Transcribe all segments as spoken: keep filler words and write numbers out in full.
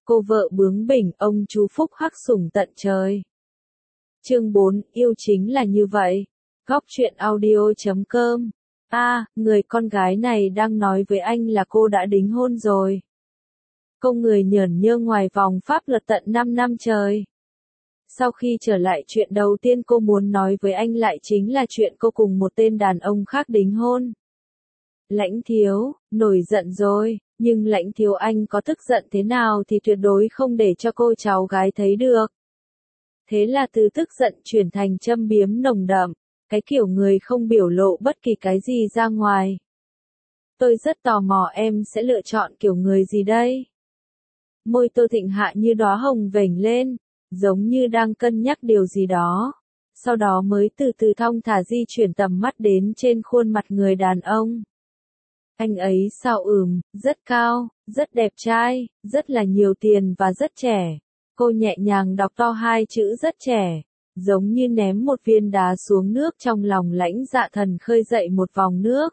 cô vợ bướng bỉnh, ông chú phúc hắc sủng tận trời. Chương bốn, yêu chính là như vậy. Góc truyện audio chấm com. A, à, người con gái này đang nói với anh là cô đã đính hôn rồi. Cô người nhởn nhơ ngoài vòng pháp luật tận năm năm trời. Sau khi trở lại, chuyện đầu tiên cô muốn nói với anh lại chính là chuyện cô cùng một tên đàn ông khác đính hôn. Lãnh Thiếu, nổi giận rồi, nhưng Lãnh Thiếu anh có tức giận thế nào thì tuyệt đối không để cho cô cháu gái thấy được. Thế là từ tức giận chuyển thành châm biếm nồng đậm, cái kiểu người không biểu lộ bất kỳ cái gì ra ngoài. Tôi rất tò mò em sẽ lựa chọn kiểu người gì đây? Môi Tô Thịnh Hạ như đóa hồng vểnh lên, giống như đang cân nhắc điều gì đó. Sau đó mới từ từ thong thả di chuyển tầm mắt đến trên khuôn mặt người đàn ông. Anh ấy sao ừm, rất cao, rất đẹp trai, rất là nhiều tiền và rất trẻ. Cô nhẹ nhàng đọc to hai chữ rất trẻ, giống như ném một viên đá xuống nước trong lòng Lãnh Dạ Thần khơi dậy một vòng nước.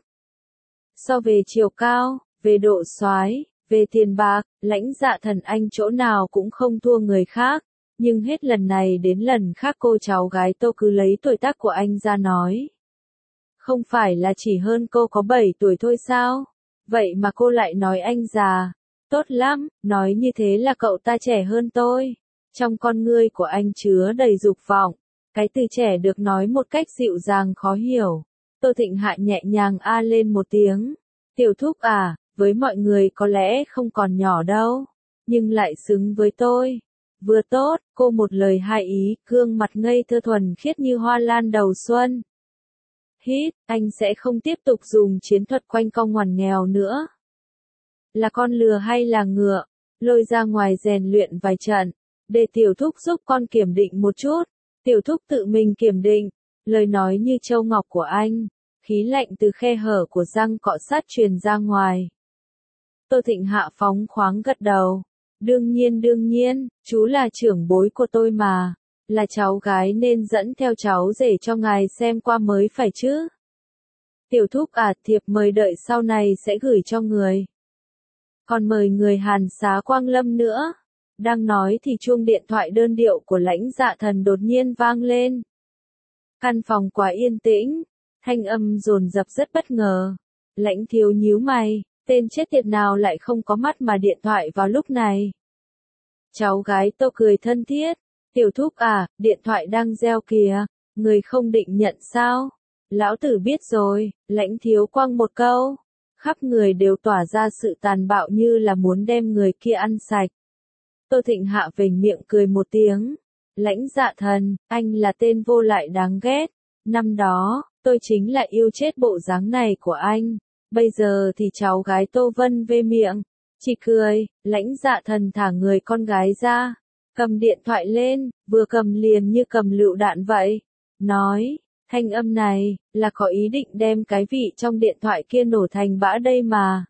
So về chiều cao, về độ soái, về tiền bạc, Lãnh Dạ Thần anh chỗ nào cũng không thua người khác, nhưng hết lần này đến lần khác cô cháu gái Tô cứ lấy tuổi tác của anh ra nói. Không phải là chỉ hơn cô có bảy tuổi thôi sao? Vậy mà cô lại nói anh già. Tốt lắm, nói như thế là cậu ta trẻ hơn tôi. Trong con ngươi của anh chứa đầy dục vọng. Cái từ trẻ được nói một cách dịu dàng khó hiểu. Tô Thịnh Hạ nhẹ nhàng a lên một tiếng. Tiểu thúc à, với mọi người có lẽ không còn nhỏ đâu. Nhưng lại xứng với tôi. Vừa tốt, cô một lời hai ý, gương mặt ngây thơ thuần khiết như hoa lan đầu xuân. Hít, anh sẽ không tiếp tục dùng chiến thuật quanh co ngoằn nghèo nữa. Là con lừa hay là ngựa? Lôi ra ngoài rèn luyện vài trận, để tiểu thúc giúp con kiểm định một chút. Tiểu thúc tự mình kiểm định, lời nói như châu ngọc của anh, khí lạnh từ khe hở của răng cọ sát truyền ra ngoài. Tô Thịnh Hạ phóng khoáng gật đầu. Đương nhiên đương nhiên, chú là trưởng bối của tôi mà. Là cháu gái nên dẫn theo cháu rể cho ngài xem qua mới phải chứ. Tiểu thúc à, thiệp mời đợi sau này sẽ gửi cho người. Còn mời người Hàn Xá Quang Lâm nữa. Đang nói thì chuông điện thoại đơn điệu của Lãnh Dạ Thần đột nhiên vang lên. Căn phòng quá yên tĩnh, thanh âm dồn dập rất bất ngờ. Lãnh Thiếu nhíu mày, tên chết tiệt nào lại không có mắt mà điện thoại vào lúc này. Cháu gái Tô cười thân thiết. Tiểu thúc à, điện thoại đang reo kìa, người không định nhận sao? Lão tử biết rồi, Lãnh Thiếu quăng một câu. Khắp người đều tỏa ra sự tàn bạo như là muốn đem người kia ăn sạch. Tô Thịnh Hạ vểnh miệng cười một tiếng. Lãnh Dạ Thần, anh là tên vô lại đáng ghét. Năm đó, tôi chính là yêu chết bộ dáng này của anh. Bây giờ thì cháu gái Tô Vân vê miệng. Chỉ cười, Lãnh Dạ Thần thả người con gái ra. Cầm điện thoại lên, vừa cầm liền như cầm lựu đạn vậy. Nói, thanh âm này, là có ý định đem cái vị trong điện thoại kia nổ thành bã đây mà.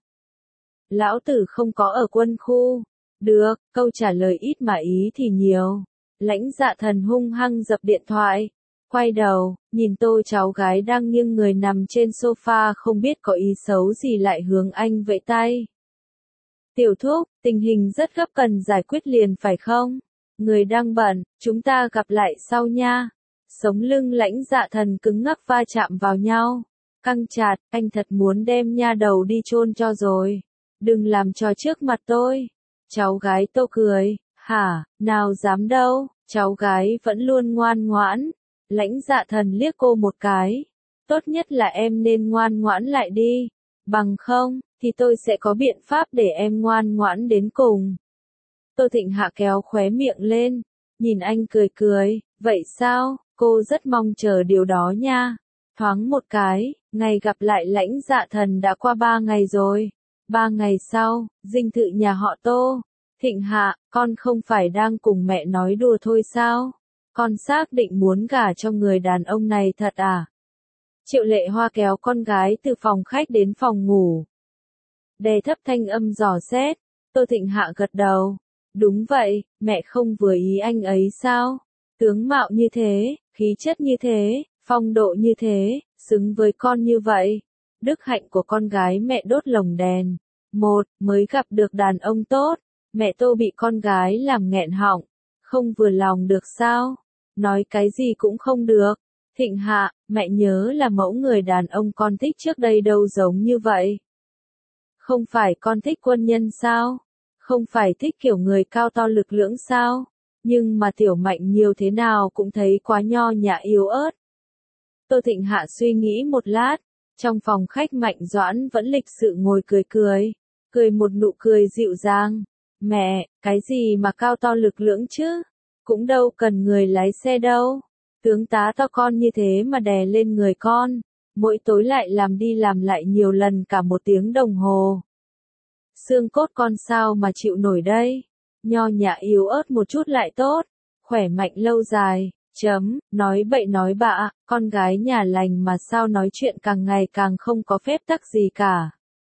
Lão tử không có ở quân khu. Được, câu trả lời ít mà ý thì nhiều. Lãnh Dạ Thần hung hăng dập điện thoại. Quay đầu, nhìn Tô cháu gái đang nghiêng người nằm trên sofa không biết có ý xấu gì lại hướng anh vẫy tay. Tiểu thúc, tình hình rất gấp cần giải quyết liền phải không? Người đang bận, chúng ta gặp lại sau nha. Sống lưng Lãnh Dạ Thần cứng ngắc va chạm vào nhau. Căng chặt, anh thật muốn đem nha đầu đi chôn cho rồi. Đừng làm trò trước mặt tôi. Cháu gái Tô cười, hả, nào dám đâu, cháu gái vẫn luôn ngoan ngoãn. Lãnh Dạ Thần liếc cô một cái. Tốt nhất là em nên ngoan ngoãn lại đi. Bằng không, thì tôi sẽ có biện pháp để em ngoan ngoãn đến cùng. Tô Thịnh Hạ kéo khóe miệng lên, nhìn anh cười cười, vậy sao, cô rất mong chờ điều đó nha. Thoáng một cái, ngày gặp lại Lãnh Dạ Thần đã qua ba ngày rồi. Ba ngày sau, dinh thự nhà họ Tô. Thịnh Hạ, con không phải đang cùng mẹ nói đùa thôi sao? Con xác định muốn gả cho người đàn ông này thật à? Triệu Lệ Hoa kéo con gái từ phòng khách đến phòng ngủ. Đè thấp thanh âm dò xét, Tô Thịnh Hạ gật đầu. Đúng vậy, mẹ không vừa ý anh ấy sao? Tướng mạo như thế, khí chất như thế, phong độ như thế, xứng với con như vậy. Đức hạnh của con gái mẹ đốt lồng đèn. Một, mới gặp được đàn ông tốt. Mẹ Tô bị con gái làm nghẹn họng, không vừa lòng được sao? Nói cái gì cũng không được. Thịnh Hạ, mẹ nhớ là mẫu người đàn ông con thích trước đây đâu giống như vậy. Không phải con thích quân nhân sao? Không phải thích kiểu người cao to lực lưỡng sao? Nhưng mà Tiểu Mạnh nhiều thế nào cũng thấy quá nho nhã yếu ớt. Tô Thịnh Hạ suy nghĩ một lát, trong phòng khách Mạnh Doãn vẫn lịch sự ngồi cười cười, cười một nụ cười dịu dàng. Mẹ, cái gì mà cao to lực lưỡng chứ? Cũng đâu cần người lái xe đâu. Tướng tá to con như thế mà đè lên người con, mỗi tối lại làm đi làm lại nhiều lần cả một tiếng đồng hồ. Xương cốt con sao mà chịu nổi đây? Nho nhã yếu ớt một chút lại tốt, khỏe mạnh lâu dài. Chấm, nói bậy nói bạ, con gái nhà lành mà sao nói chuyện càng ngày càng không có phép tắc gì cả.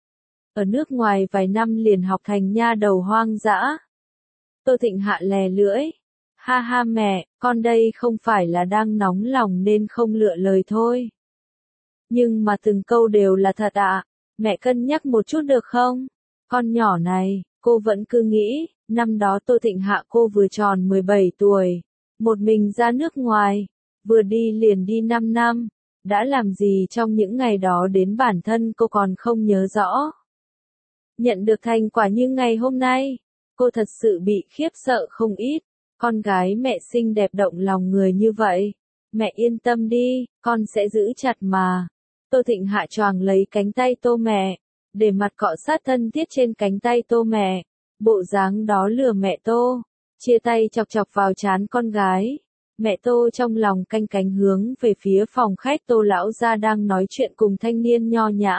Ở nước ngoài vài năm liền học thành nha đầu hoang dã. Tô Thịnh Hạ lè lưỡi. Ha ha mẹ, con đây không phải là đang nóng lòng nên không lựa lời thôi. Nhưng mà từng câu đều là thật ạ, mẹ cân nhắc một chút được không? Con nhỏ này, cô vẫn cứ nghĩ, năm đó Tô Thịnh Hạ cô vừa tròn mười bảy tuổi, một mình ra nước ngoài, vừa đi liền đi năm năm, đã làm gì trong những ngày đó đến bản thân cô còn không nhớ rõ. Nhận được thành quả như ngày hôm nay, cô thật sự bị khiếp sợ không ít. Con gái mẹ xinh đẹp động lòng người như vậy. Mẹ yên tâm đi, con sẽ giữ chặt mà. Tô Thịnh Hạ choàng lấy cánh tay Tô mẹ, để mặt cọ sát thân thiết trên cánh tay Tô mẹ. Bộ dáng đó lừa mẹ Tô, chia tay chọc chọc vào trán con gái. Mẹ Tô trong lòng canh cánh hướng về phía phòng khách Tô lão gia đang nói chuyện cùng thanh niên nho nhã.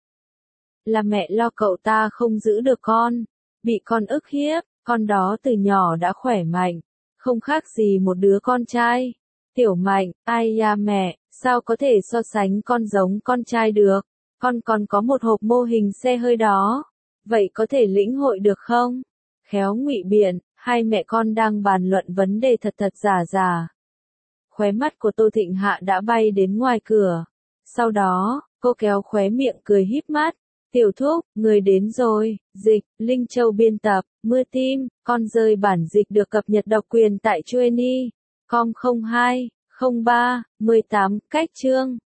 Là mẹ lo cậu ta không giữ được con, bị con ức hiếp, con đó từ nhỏ đã khỏe mạnh, không khác gì một đứa con trai. Tiểu Mạnh, ai da mẹ, sao có thể so sánh con giống con trai được, con còn có một hộp mô hình xe hơi đó, vậy có thể lĩnh hội được không? Khéo ngụy biện, hai mẹ con đang bàn luận vấn đề thật thật giả giả. Khóe mắt của Tô Thịnh Hạ đã bay đến ngoài cửa, sau đó, cô kéo khóe miệng cười híp mắt. Tiểu Thúc, người đến rồi, dịch, Linh Châu biên tập, Mưa Tim, con rơi bản dịch được cập nhật độc quyền tại chueni chấm com không hai không ba mười tám cách chương.